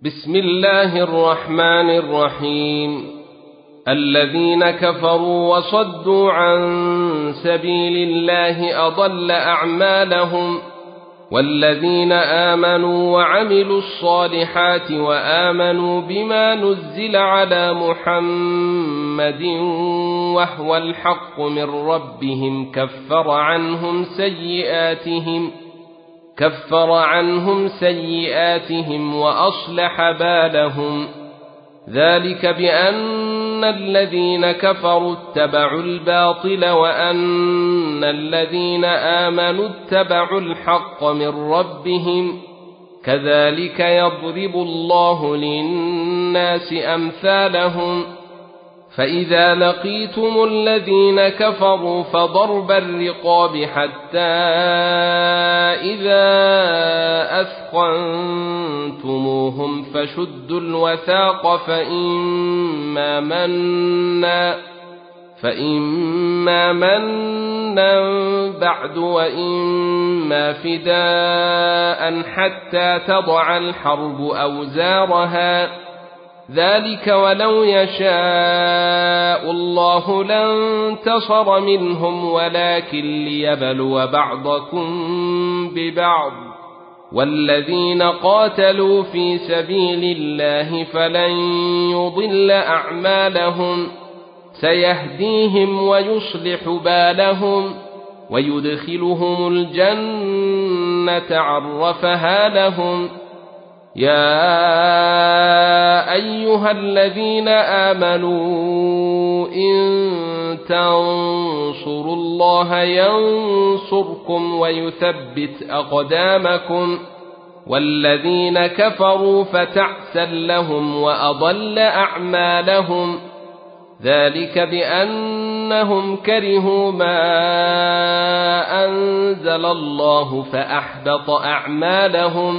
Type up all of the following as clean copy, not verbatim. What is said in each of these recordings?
بسم الله الرحمن الرحيم. الذين كفروا وصدوا عن سبيل الله أضل أعمالهم، والذين آمنوا وعملوا الصالحات وآمنوا بما نزل على محمد وهو الحق من ربهم كفر عنهم سيئاتهم وأصلح بالهم. ذلك بأن الذين كفروا اتبعوا الباطل وأن الذين آمنوا اتبعوا الحق من ربهم، كذلك يضرب الله للناس أمثالهم. فإذا لقيتم الذين كفروا فضرب الرقاب حتى إذا أثخنتموهم فشدوا الوثاق فإما منا بعد وإما فداء حتى تضع الحرب أوزارها. ذلك ولو يشاء الله لانتصر منهم ولكن ليبلو بعضكم ببعض. والذين قاتلوا في سبيل الله فلن يضل أعمالهم، سيهديهم ويصلح بالهم ويدخلهم الجنة عرفها لهم. يا أيها الذين آمنوا إن تنصروا الله ينصركم ويثبت أقدامكم، والذين كفروا فتعسا لهم وأضل أعمالهم. ذلك بأنهم كرهوا ما أنزل الله فأحبط أعمالهم.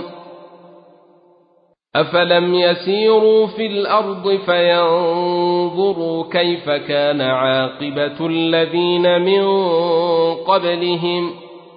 أفلم يسيروا في الأرض فينظروا كيف كان عاقبة الذين من قبلهم،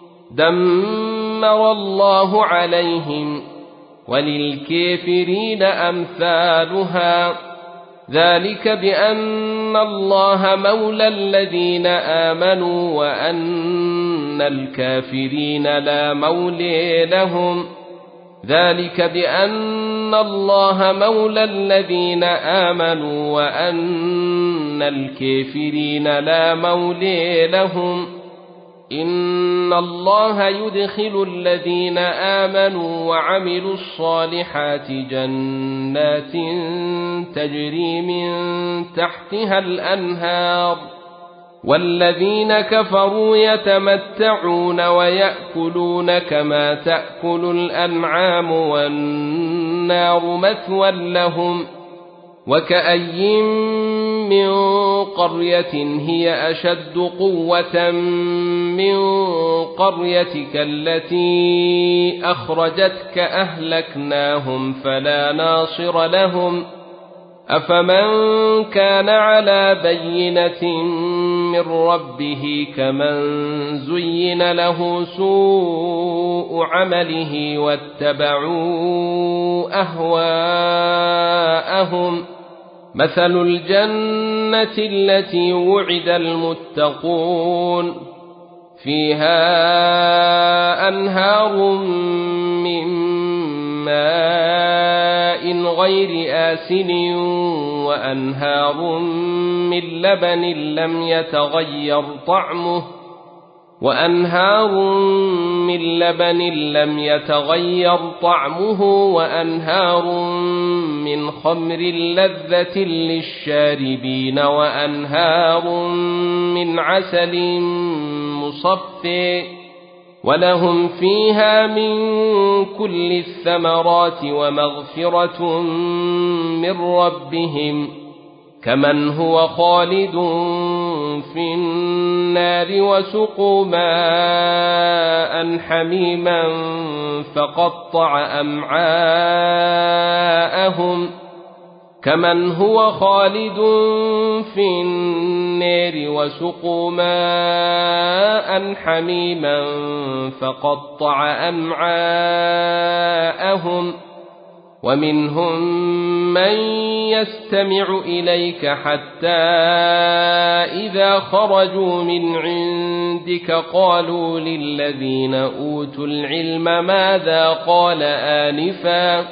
دمر الله عليهم وللكافرين أمثالها. ذلك بأن الله مولى الذين آمنوا وأن الكافرين لا مولى لهم. ذلك بأن الله مولى الذين آمنوا وأن الكافرين لا مولى لهم. إن الله يدخل الذين آمنوا وعملوا الصالحات جنات تجري من تحتها الأنهار، والذين كفروا يتمتعون ويأكلون كما تأكل الأنعام والنار مثوى لهم. وكأي من قرية هي أشد قوة من قريتك التي أخرجتك أهلكناهم فلا ناصر لهم. أفمن كان على بينة من ربه كمن زين له سوء عمله واتبعوا أهواءهم. مثل الجنة التي وعد المتقون فيها أنهار من ماء غير آسن وأنهار من لبن لم يتغير طعمه وأنهار من خمر لذة للشاربين وأنهار من عسل مصفى، ولهم فيها من كل الثمرات ومغفرة من ربهم، كمن هو خالد في النار وسقوا ماء حميما فقطع أمعاءهم. كمن هو خالد في النار وسقوا ماء حميما فقطع أمعاءهم. ومنهم من يستمع إليك حتى إذا خرجوا من عندك قالوا للذين أوتوا العلم ماذا قال آنفا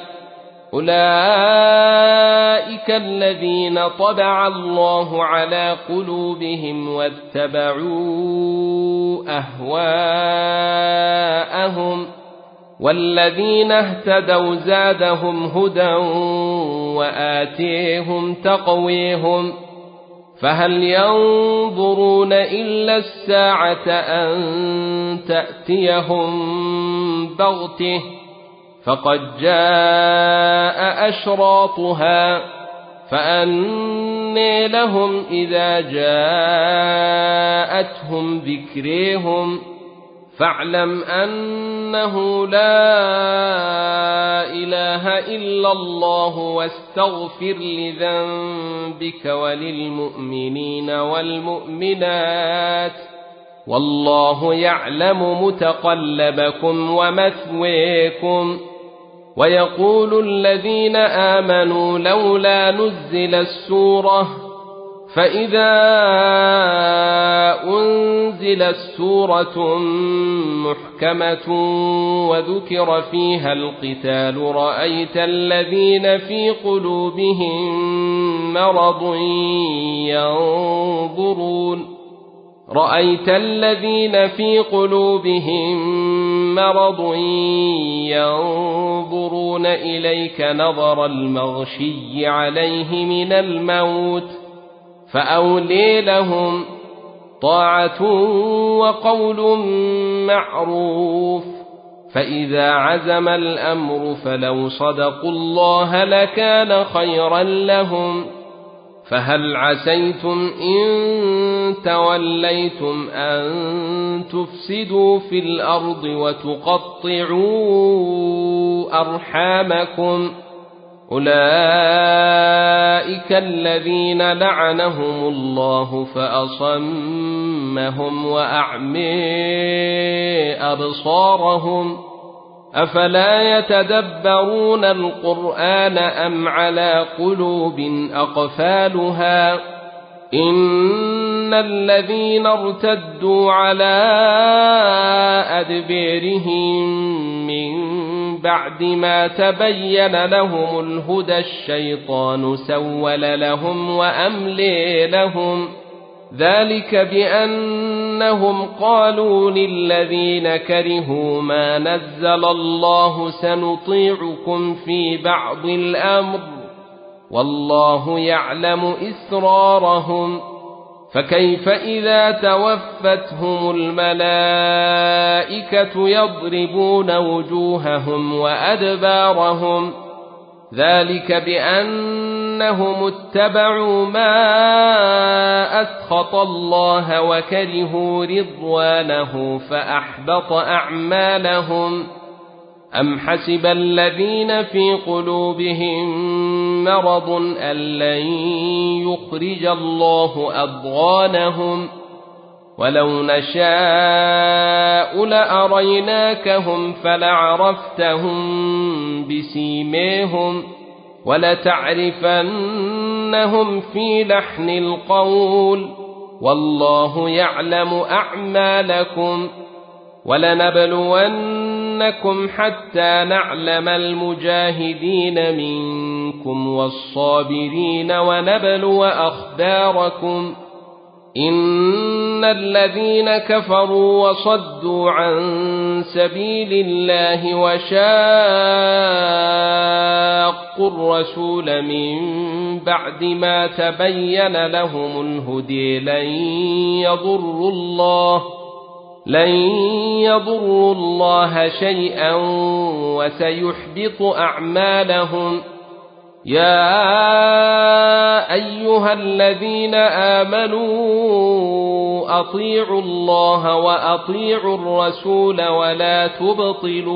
أولئك الذين طبع الله على قلوبهم واتبعوا أهواءهم والذين اهتدوا زادهم هدى وآتيهم تقويهم فهل ينظرون إلا الساعة أن تأتيهم بغته فقد جاء أشراطها فأنى لهم إذا جاءتهم ذكريهم فاعلم أنه لا إله إلا الله واستغفر لذنبك وللمؤمنين والمؤمنات والله يعلم متقلبكم ومثويكم ويقول الذين آمنوا لولا نزلت سورة فإذا أنزلت سورة محكمة وذكر فيها القتال رأيت الذين في قلوبهم مرض ينظرون إليك نظر المغشي عليه من الموت فأولي لهم طاعة وقول معروف فإذا عزم الأمر فلو صدقوا الله لكان خيرا لهم فهل عسيتم إن توليتم أن تفسدوا في الأرض وتقطعوا أرحامكم أولئك الذين لعنهم الله فأصمهم وأعمي أبصارهم أفلا يتدبرون القرآن أم على قلوب أقفالها إن الذين ارتدوا على أدبيرهم من بعد ما تبين لهم الهدى الشيطان سول لهم وأملي لهم ذلك بأنهم قالوا للذين كرهوا ما نزل الله سنطيعكم في بعض الأمر والله يعلم إسرارهم فكيف إذا توفتهم الملائكة يضربون وجوههم وأدبارهم ذلك بأنهم اتبعوا ما أسخط الله وكرهوا رضوانه فأحبط أعمالهم أم حسب الذين في قلوبهم مرض أن لن يخرج الله أضغانهم ولو نشاء لأريناكهم فلعرفتهم بسيماهم ولتعرفنهم في لحن القول والله يعلم أعمالكم ولنبلونكم حتى نعلم المجاهدين منكم والصابرين ونبلو أخباركم إن الذين كفروا وصدوا عن سبيل الله وشاقوا الرسول من بعد ما تبين لهم الهدي لن يضروا الله شيئا وسيحبط أعمالهم يا أيها الذين آمنوا أطيعوا الله وأطيعوا الرسول ولا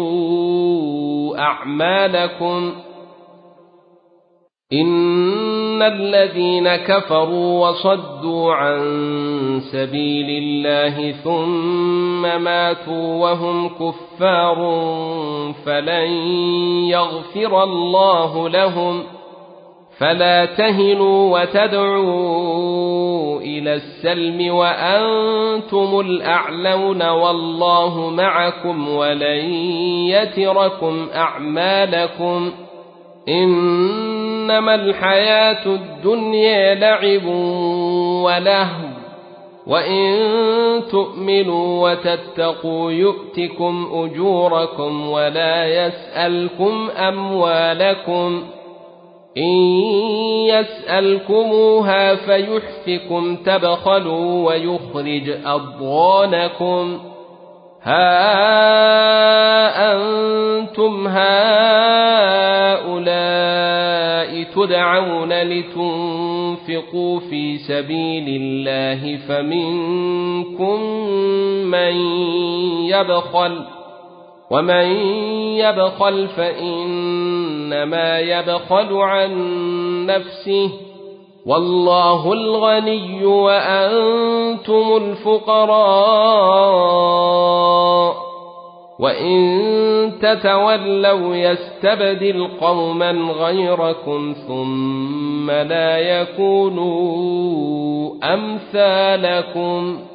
تبطلوا أعمالكم الذين كفروا وصدوا عن سبيل الله ثم ماتوا وهم كفار فلن يغفر الله لهم فلا تهنوا وتدعوا إلى السلم وأنتم الأعلون والله معكم ولن يتركم أعمالكم إنما الحياة الدنيا لعب ولهو وإن تؤمنوا وتتقوا يؤتكم أجوركم ولا يسألكم أموالكم إن يسألكموها فيحفكم تبخلوا ويخرج أضغانكم ها أنتم هؤلاء تدعون لتنفقوا في سبيل الله فمنكم من يبخل ومن يبخل فإنما يبخل عن نفسه والله الغني وأنتم الفقراء وإن تتولوا يستبدل قوما غيركم ثم لا يكونوا أمثالكم